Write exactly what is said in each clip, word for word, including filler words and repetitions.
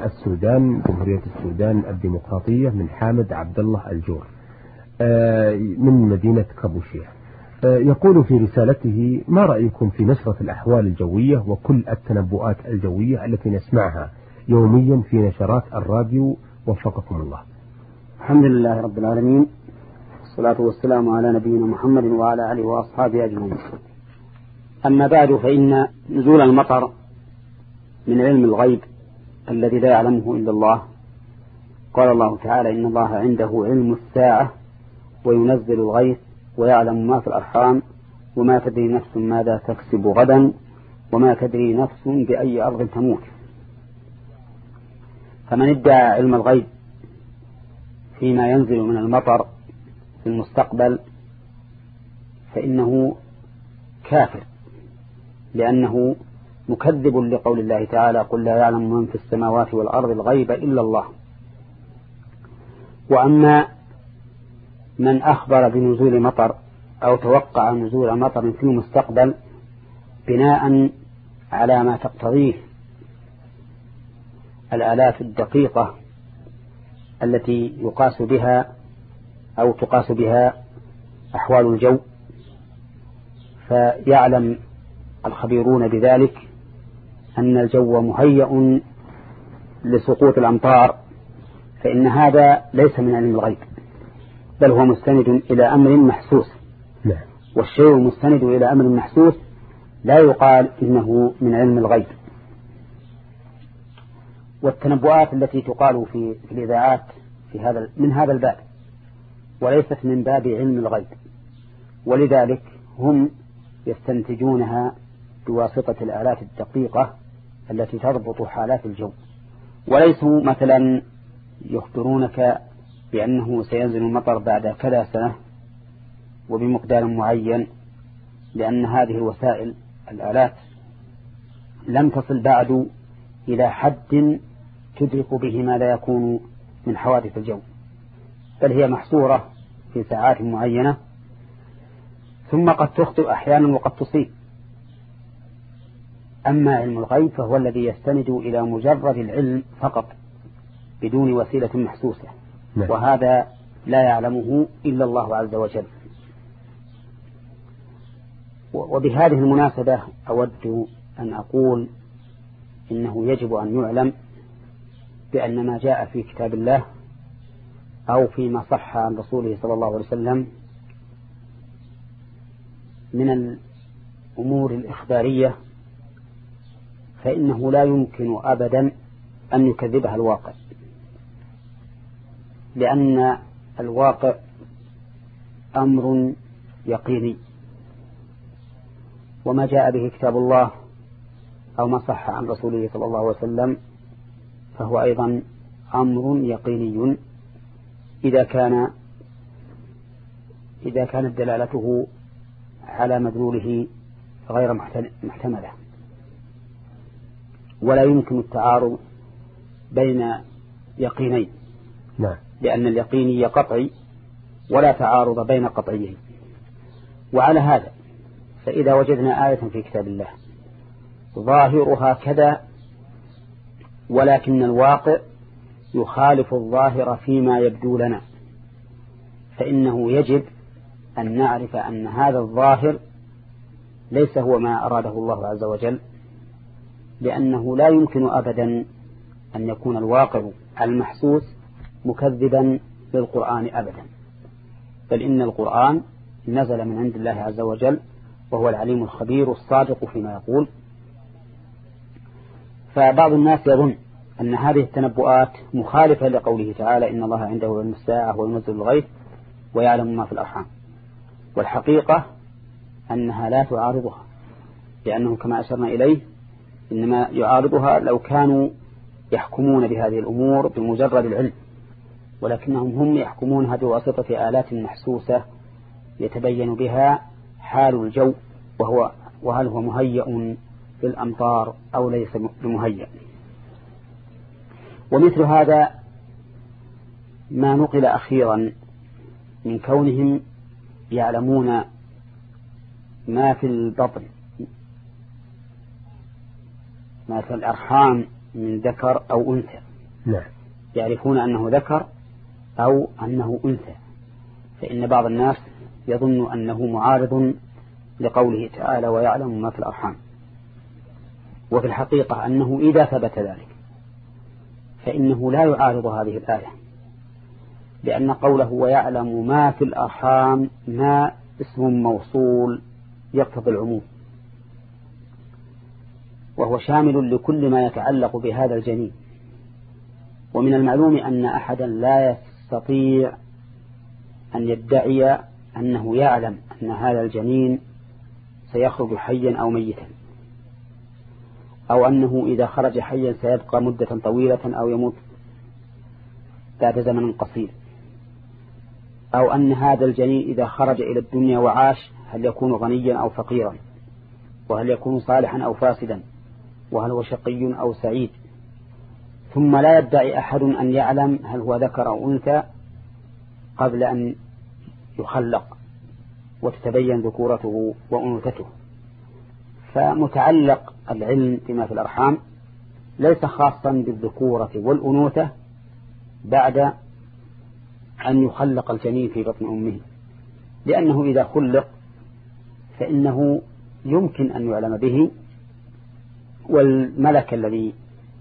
السودان، جمهورية السودان الديمقراطية، من حامد عبد الله الجور من مدينة كابوشية. يقول في رسالته: ما رأيكم في نشرة الأحوال الجوية وكل التنبؤات الجوية التي نسمعها يوميا في نشرات الراديو، وفقكم الله. الحمد لله رب العالمين، والصلاة والسلام على نبينا محمد وعلى آله وأصحابه أجمعين. أما بعد، فإن نزول المطر من علم الغيب الذي لا يعلمه إلا الله. قال الله تعالى: إن الله عنده علم الساعة وينزل الغيث ويعلم ما في الأرحام وما تدري نفس ماذا تكسب غدا وما تدري نفس بأي أرض تموت. فمن ادعى علم الغيب فيما ينزل من المطر في المستقبل فإنه كافر، لأنه مكذب لقول الله تعالى: قل لا يعلم من في السماوات والأرض الغيب إلا الله. وأما من أخبر بنزول مطر أو توقع نزول مطر في المستقبل بناء على ما تقتضيه الآلات الدقيقة التي يقاس بها أو تقاس بها أحوال الجو، فيعلم الخبيرون بذلك أن الجو مهيأ لسقوط الأمطار، فإن هذا ليس من علم الغيب، بل هو مستند إلى أمر محسوس. والشيء المستند إلى أمر محسوس لا يقال إنه من علم الغيب. والتنبؤات التي تقال في الإذاعات في هذا من هذا الباب، وليست من باب علم الغيب، ولذلك هم يستنتجونها بواسطة الآلات الدقيقة التي تضبط حالات الجو، وليسوا مثلا يخبرونك بأنه سينزل المطر بعد كذا سنة وبمقدار معين، لأن هذه الوسائل الآلات لم تصل بعد إلى حد تدرك به ما لا يكون من حوادث الجو، بل هي محصورة في ساعات معينة، ثم قد تخطئ أحيانا وقد تصيب. أما علم الغيب فهو الذي يستند إلى مجرد العلم فقط بدون وسيلة محسوسة، وهذا لا يعلمه إلا الله عز وجل. وبهذه المناسبة أود أن أقول إنه يجب أن يعلم بأن ما جاء في كتاب الله أو فيما صح عن رسوله صلى الله عليه وسلم من الأمور الإخبارية فإنه لا يمكن أبدا أن يكذبها الواقع، لأن الواقع أمر يقيني، وما جاء به كتاب الله أو ما صح عن رسوله صلى الله عليه وسلم فهو أيضا أمر يقيني إذا كان إذا كانت دلالته على مدلوله غير محتملة. ولا يمكن التعارض بين يقينين، نعم، لأن اليقيني قطعي ولا تعارض بين قطعيين. وعلى هذا فإذا وجدنا آية في كتاب الله ظاهرها كذا ولكن الواقع يخالف الظاهر فيما يبدو لنا، فإنه يجب أن نعرف أن هذا الظاهر ليس هو ما أراده الله عز وجل، لأنه لا يمكن أبدا أن يكون الواقع المحسوس مكذبا للقرآن أبدا، بل إن القرآن نزل من عند الله عز وجل وهو العليم الخبير الصادق فيما يقول. فبعض الناس يظن أن هذه التنبؤات مخالفة لقوله تعالى: إن الله عنده علم الساعة وينزل الغيث ويعلم ما في الأرحام، والحقيقة أنها لا تعارضها، لأنه كما أشرنا إليه إنما يعارضها لو كانوا يحكمون بهذه الأمور بمجرد العلم، ولكنهم هم يحكمونها بواسطة آلات محسوسة يتبين بها حال الجو، وهو وهل هو مهيأ للأمطار أو ليس بمهيأ. ومثل هذا ما نقل أخيرا من كونهم يعلمون ما في البطن ما في الأرحام من ذكر أو أنثى، نعم. يعرفون أنه ذكر أو أنه أنثى. فإن بعض الناس يظن أنه معارض لقوله تعالى ويعلم ما في الأرحام، وفي الحقيقة أنه إذا ثبت ذلك فإنه لا يعارض هذه الآية، لأن قوله ويعلم ما في الأرحام ما اسم موصول يقتضي العموم، وهو شامل لكل ما يتعلق بهذا الجنين. ومن المعلوم أن أحدا لا يستطيع أن يدعي أنه يعلم أن هذا الجنين سيخرج حيا أو ميتا، أو أنه إذا خرج حيا سيبقى مدة طويلة أو يموت بعد زمن قصير، أو أن هذا الجنين إذا خرج إلى الدنيا وعاش هل يكون غنيا أو فقيرا، وهل يكون صالحا أو فاسدا، وهل هو شقي أو سعيد. ثم لا يدعي أحد أن يعلم هل هو ذكر أو أنثى قبل أن يخلق وتتبين ذكورته وأنوثته. فمتعلق العلم بما في الأرحام ليس خاصا بالذكورة والأنوثة بعد أن يخلق الجنين في بطن أمه، لأنه إذا خلق فإنه يمكن أن يعلم به، والملك الذي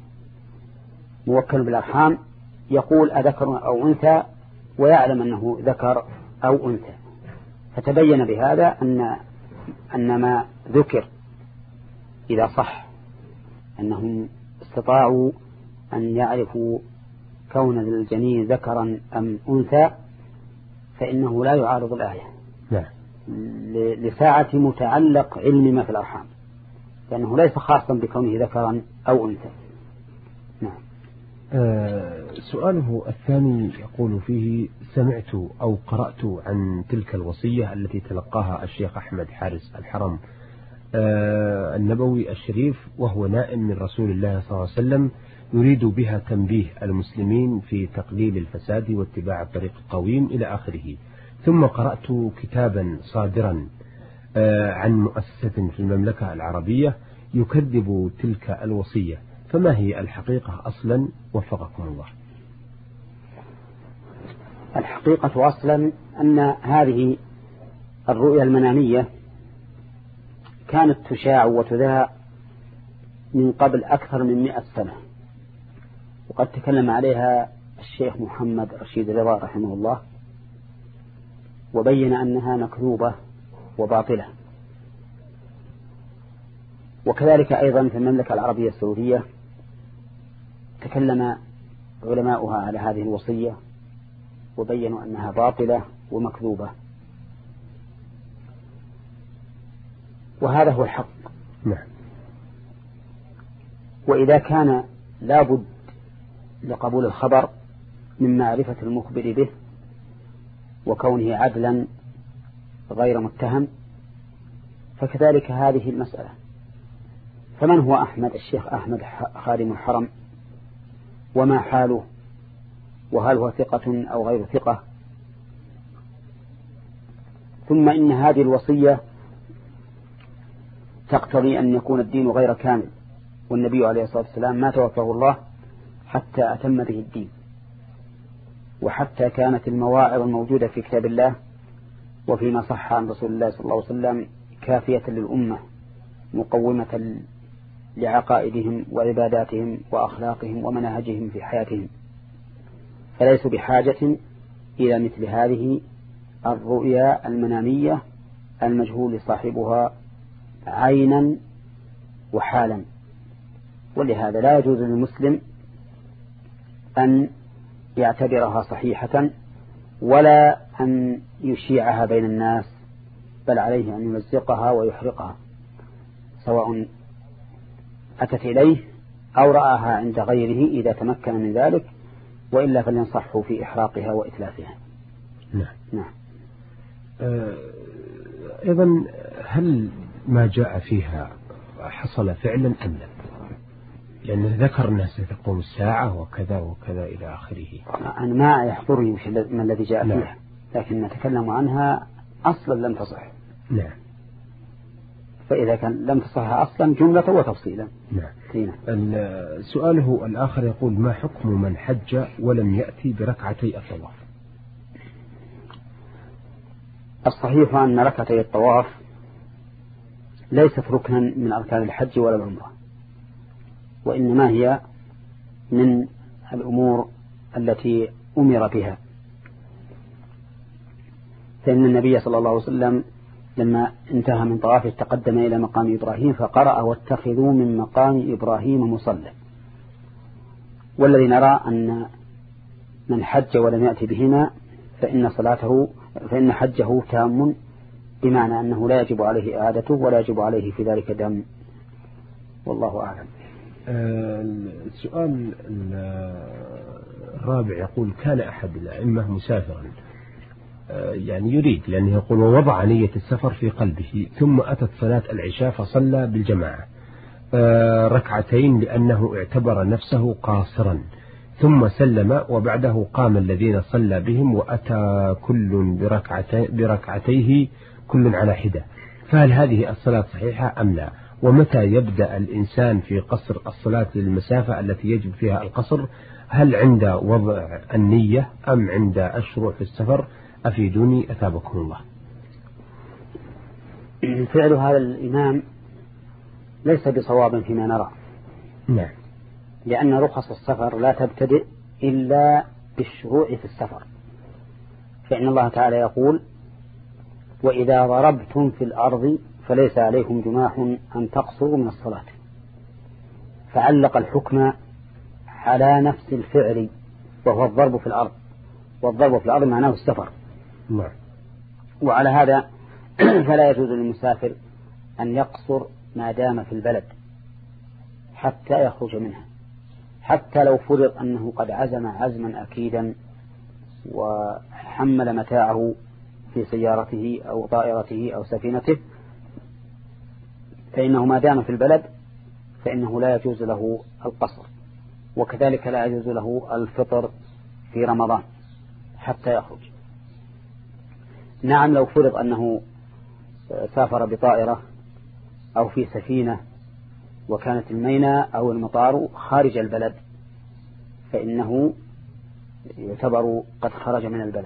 موكل بالأرحام يقول أذكر أو أنثى ويعلم أنه ذكر أو أنثى. فتبين بهذا أن أن ما ذكر إذا صح أنهم استطاعوا أن يعرفوا كون الجنين ذكرا أم أنثى فإنه لا يعارض الآية. نعم. لساعة متعلق علم ما في الأرحام، لأنه ليس خاصا بكونه ذكرا أو أنثى. نعم. آه سؤاله الثاني يقول فيه: سمعت أو قرأت عن تلك الوصية التي تلقاها الشيخ أحمد حارس الحرم آه النبوي الشريف وهو نائم من رسول الله صلى الله عليه وسلم، يريد بها تنبيه المسلمين في تقليل الفساد واتباع الطريق القويم إلى آخره. ثم قرأت كتابا صادرا آه عن مؤسسة في المملكة العربية يكذب تلك الوصية، فما هي الحقيقة أصلا وفقكم الله؟ الحقيقة أصلا أن هذه الرؤيا المنامية كانت تشاع وتذاع من قبل أكثر من مئة سنة، وقد تكلم عليها الشيخ محمد رشيد رضا رحمه الله وبين أنها مكذوبة وباطلة. وكذلك أيضا في المملكة العربية السعودية تكلم علماؤها على هذه الوصية وبينوا أنها باطلة ومكذوبة، وهذا هو الحق. نعم. وإذا كان لابد لقبول الخبر من معرفة المخبر به وكونه عدلا غير متهم، فكذلك هذه المسألة. فمن هو أحمد الشيخ أحمد خادم الحرم، وما حاله، وهل هو ثقة أو غير ثقة؟ ثم إن هذه الوصية تقتضي أن يكون الدين غير كامل، والنبي عليه الصلاة والسلام ما توفاه الله حتى أتم به الدين، وحتى كانت المواعظ الموجودة في كتاب الله وفيما صح عن رسول الله صلى الله عليه وسلم كافية للأمة مقومة لعقائدهم وعباداتهم وأخلاقهم ومناهجهم في حياتهم، فليسوا بحاجة إلى مثل هذه الرؤيا المنامية المجهول صاحبها عينا وحالا. ولهذا لا يجوز للمسلم أن يعتبرها صحيحة ولا أن يشيعها بين الناس، بل عليه أن يمزقها ويحرقها سواء أتت إليه أو رآها عند غيره إذا تمكن من ذلك، وإلا فلينصحه في إحراقها وإتلافها. نعم. نعم. آه أيضا هل ما جاء فيها حصل فعلا أم لا؟ لأن ذكر الناس ستقوم الساعة وكذا وكذا إلى آخره. أنا ما يحضرني ما الذي جاء نعم. فيها، لكن نتكلم عنها أصلا لم تصح. نعم. فإذا كان لم تصح أصلا جملة وتفصيلا. نعم. سؤاله الآخر يقول: ما حكم من حج ولم يأتي بركعتي الطواف؟ الصحيح أن ركعتي الطواف ليست ركنا من أركان الحج ولا العمرة، وإنما هي من الأمور التي أمر بها. فإن النبي صلى الله عليه وسلم لما انتهى من طوافه تقدم إلى مقام إبراهيم فقرأ: واتخذوا من مقام إبراهيم مصلى. والذي نرى أن من حج ولم يأتي بهما فإن صلاته فإن حجه تام، بمعنى أنه لا يجب عليه إعادته ولا يجب عليه في ذلك دم. والله أعلم. السؤال الرابع يقول: كان أحد الأئمة مسافرا، يعني يريد، لأنه يقول: ووضع نية السفر في قلبه، ثم أتت صلاة العشاء فصلى بالجماعة ركعتين لأنه اعتبر نفسه قاصرا، ثم سلم وبعده قام الذين صلى بهم وأتى كل بركعتي بركعتيه كل على حدة، فهل هذه الصلاة صحيحة أم لا؟ ومتى يبدأ الإنسان في قصر الصلاة للمسافة التي يجب فيها القصر؟ هل عند وضع النية أم عند الشروع في السفر؟ أفيدوني أثابكم الله. فعل هذا الإمام ليس بصواب فيما نرى. نعم. لأن رخص السفر لا تبتدئ إلا بالشروع في السفر، فإن الله تعالى يقول: وإذا ضربتم في الأرض فليس عليكم جناح أن تقصروا من الصلاة. فعلق الحكم على نفس الفعل وهو الضرب في الأرض، والضرب في الأرض معناه السفر. نعم. وعلى هذا فلا يجوز للمسافر أن يقصر ما دام في البلد حتى يخرج منها، حتى لو فرض أنه قد عزم عزما أكيدا وحمل متاعه في سيارته أو طائرته أو سفينته، فإنه ما دام في البلد فإنه لا يجوز له القصر، وكذلك لا يجوز له الفطر في رمضان حتى يخرج. نعم، لو فرض أنه سافر بطائرة أو في سفينة وكانت الميناء أو المطار خارج البلد فإنه يعتبر قد خرج من البلد،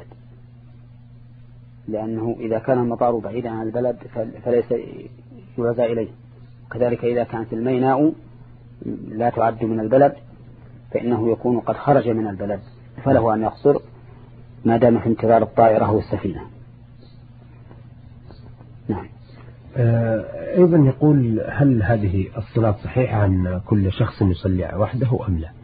لأنه إذا كان المطار بعيدا عن البلد فليس يوزى إليه، وكذلك إذا كانت الميناء لا تعد من البلد فإنه يكون قد خرج من البلد، فله أن يقصر ما دام في انتظار الطائرة والسفينة. نعم. أيضا يقول: هل هذه الصلاة صحيحة أن كل شخص يصلي وحده أم لا؟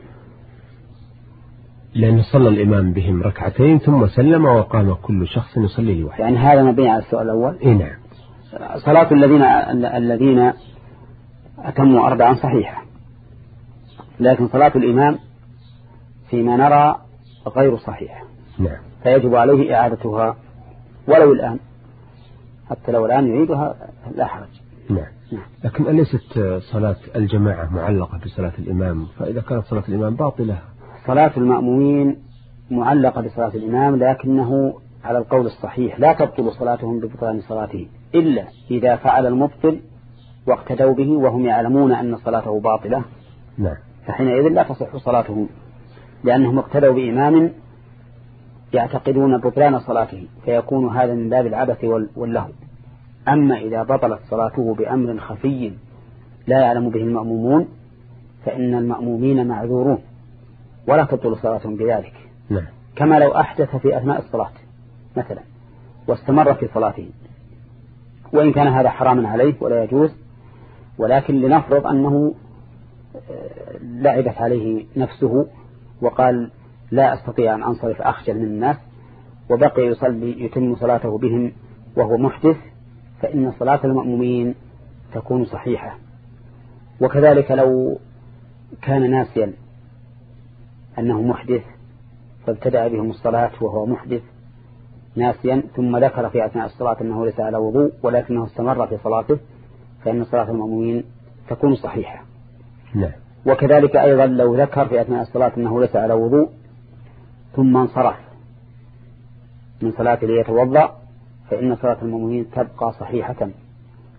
لأن صلى الإمام بهم ركعتين ثم سلم وقام كل شخص يصلي لوحده. يعني هذا مبني على السؤال الأول. إيه نعم. صلاة الذين الذين أتموا أربعا صحيحة، لكن صلاة الإمام فيما نرى غير صحيحة. نعم. فيجب عليه إعادتها ولو الآن، حتى لو الآن يعيدها لا حرج. نعم. نعم. لكن أليست صلاة الجماعة معلقة بصلاة الإمام؟ فإذا كانت صلاة الإمام باطلة. صلاة المأمومين معلقة بصلاة الإمام، لكنه على القول الصحيح لا تبطل صلاتهم ببطلان صلاته إلا إذا فعل المبطل واقتدوا به وهم يعلمون أن صلاته باطلة. نعم. فحينئذ لا تصح صلاتهم، لأنهم اقتدوا بإمام يعتقدون بطلان صلاته، فيكون هذا من باب العبث واللهو. أما إذا بطلت صلاته بأمر خفي لا يعلم به المأمومون فإن المأمومين معذورون ولا تبطل صلاتهم بذلك. نعم. كما لو أحدث في أثناء الصلاة مثلا واستمر في صلاته، وإن كان هذا حراما عليه ولا يجوز، ولكن لنفرض أنه لعبت عليه نفسه وقال لا أستطيع أن أنصرف أخجل من الناس، وبقي يصلي يتم صلاته بهم وهو محدث، فإن صلاة المأمومين تكون صحيحة. وكذلك لو كان ناسيا أنه محدث فابتدأ بهم الصلاة وهو محدث ناسيا، ثم ذكر في أثناء الصلاة أنه ليس على وضوء ولكنه استمر في صلاته، فإن صلاة المأمومين تكون صحيحة. نعم. وكذلك أيضا لو ذكر في أثناء الصلاة أنه ليس على وضوء ثم انصرف من صلاة ليتوضأ، فإن صلاة المأمومين تبقى صحيحة،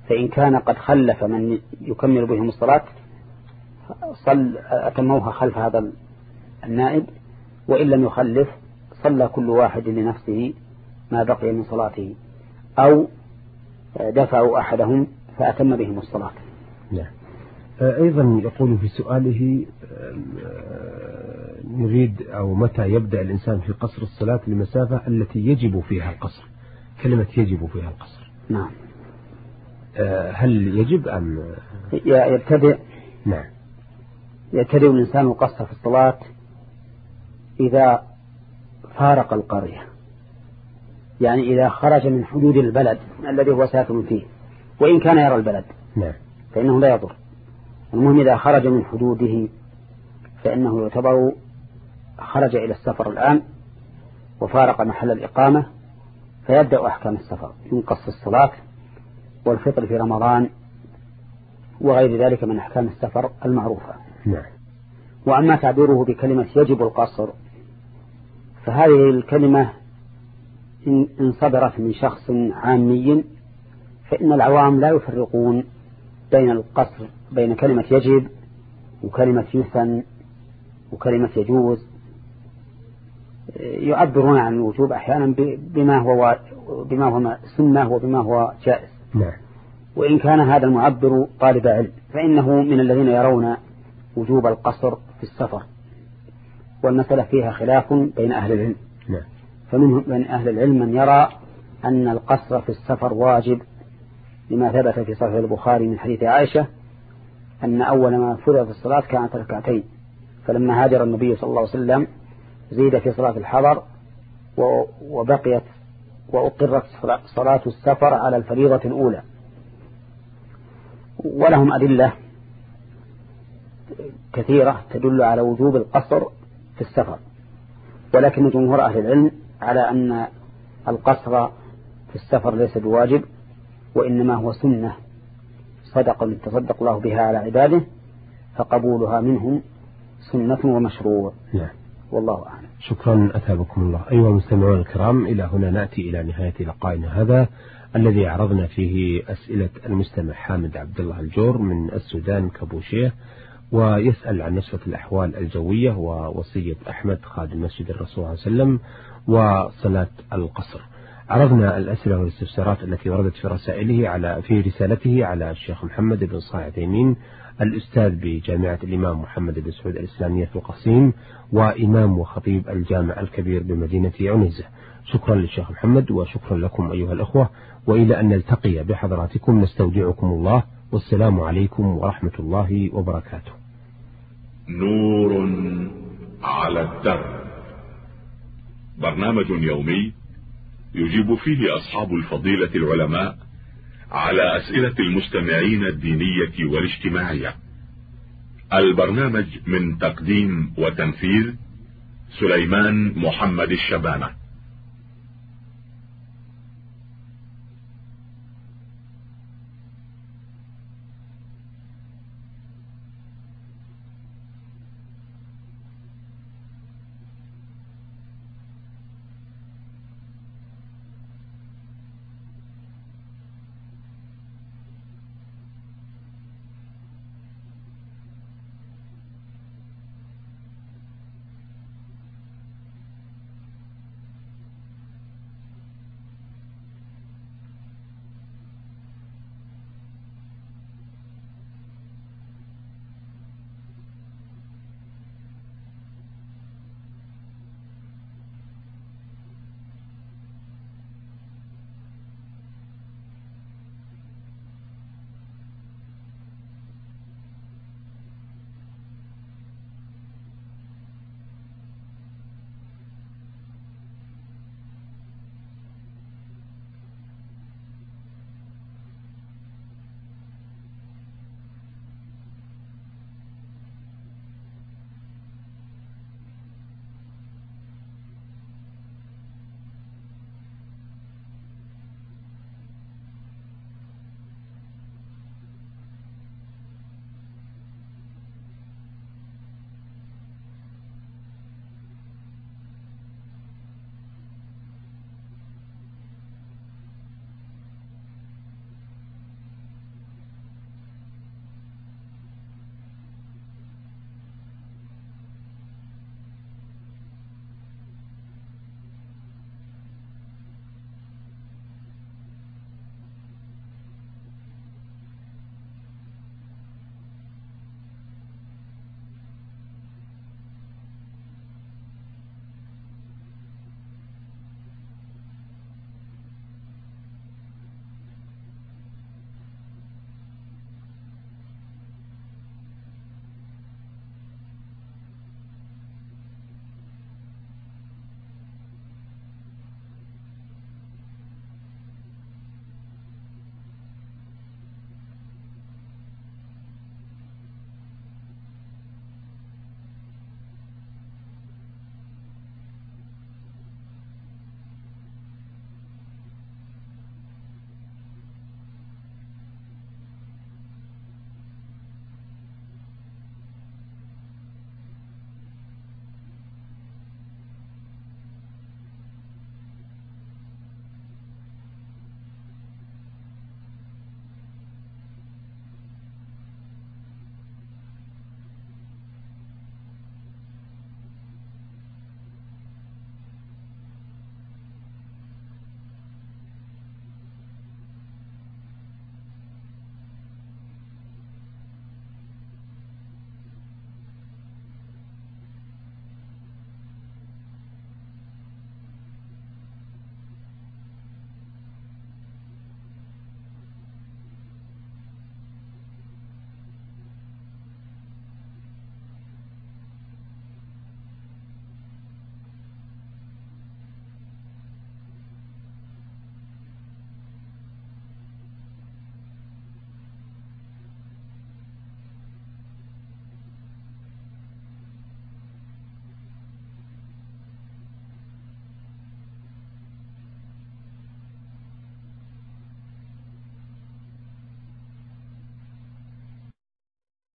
فإن كان قد خلف من يكمل بهم الصلاة صل أتموها خلف هذا النائب، وإن لم يخلف صلى كل واحد لنفسه ما بقي من صلاته، أو دفعوا أحدهم فأتم بهم الصلاة. نعم. أيضا يقول في سؤاله نريد أو متى يبدأ الإنسان في قصر الصلاة للمسافة التي يجب فيها القصر؟ كلمة يجب فيها القصر. نعم. هل يجب أم يبتدئ؟ نعم. يبتدئ الإنسان القصر في الصلاة إذا فارق القرية، يعني إذا خرج من حدود البلد الذي هو ساكن فيه، وإن كان يرى البلد نعم فإنه لا يضر. المهم إذا خرج من حدوده فإنه يعتبر خرج إلى السفر الآن وفارق محل الإقامة، فيبدأ أحكام السفر من قصر الصلاة والفطر في رمضان وغير ذلك من أحكام السفر المعروفة. نعم. وأما تعبيره بكلمة يجب القصر فهذه الكلمة إن صدرت من شخص عامي فإن العوام لا يفرقون بين القصر بين كلمة يجب وكلمة يسن وكلمة يجوز، يعبرون عن الوجوب أحيانا بما هو بما هو سنة وبما هو جائز. نعم. وإن كان هذا المعبر طالب علم فإنه من الذين يرون وجوب القصر في السفر، والمسألة فيها خلاف بين أهل العلم. نعم. فمنهم من أهل العلم من يرى أن القصر في السفر واجب، لما ثبت في صحيح البخاري من حديث عائشة أن أول ما فرض الصلاة كانت ركعتين، فلما هاجر النبي صلى الله عليه وسلم زيد في صلاة الحضر وبقيت وأقرت صلاة السفر على الفريضة الأولى. ولهم أدلة كثيرة تدل على وجوب القصر في السفر، ولكن جمهور أهل العلم على أن القصر في السفر ليس بواجب، وإنما هو سنة صدقة تصدق الله بها على عباده، فقبولها منهم سنة ومشروع. نعم. والله أعلم. شكرا أثابكم الله. أيها المستمعون الكرام، إلى هنا نأتي إلى نهاية لقائنا هذا الذي عرضنا فيه أسئلة المستمع حامد عبد الله الجور من السودان كابوشيه، ويسأل عن نشرة الأحوال الجوية ووصية أحمد خادم مسجد الرسول صلى الله عليه وسلم وصلاة القصر. عرضنا الأسئلة والاستفسارات التي وردت في رسائله على في رسالته على الشيخ محمد بن صالح عثيمين الأستاذ بجامعة الإمام محمد بن سعود الإسلامية في القصيم وإمام وخطيب الجامع الكبير بمدينة عنيزة. شكرا للشيخ محمد وشكرا لكم أيها الأخوة، وإلى أن نلتقي بحضراتكم نستودعكم الله، والسلام عليكم ورحمة الله وبركاته. نور على الدرب، برنامج يومي يجيب فيه أصحاب الفضيلة العلماء على أسئلة المستمعين الدينية والاجتماعية. البرنامج من تقديم وتنفيذ سليمان محمد الشبانة.